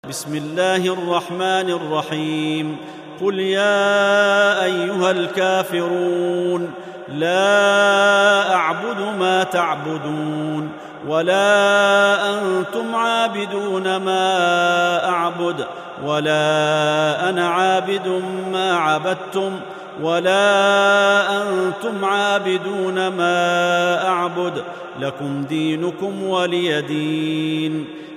بسم الله الرحمن الرحيم. قل يا أيها الكافرون لا أعبد ما تعبدون ولا أنتم عابدون ما أعبد ولا أنا عابد ما عبدتم ولا أنتم عابدون ما أعبد لكم دينكم ولي دين.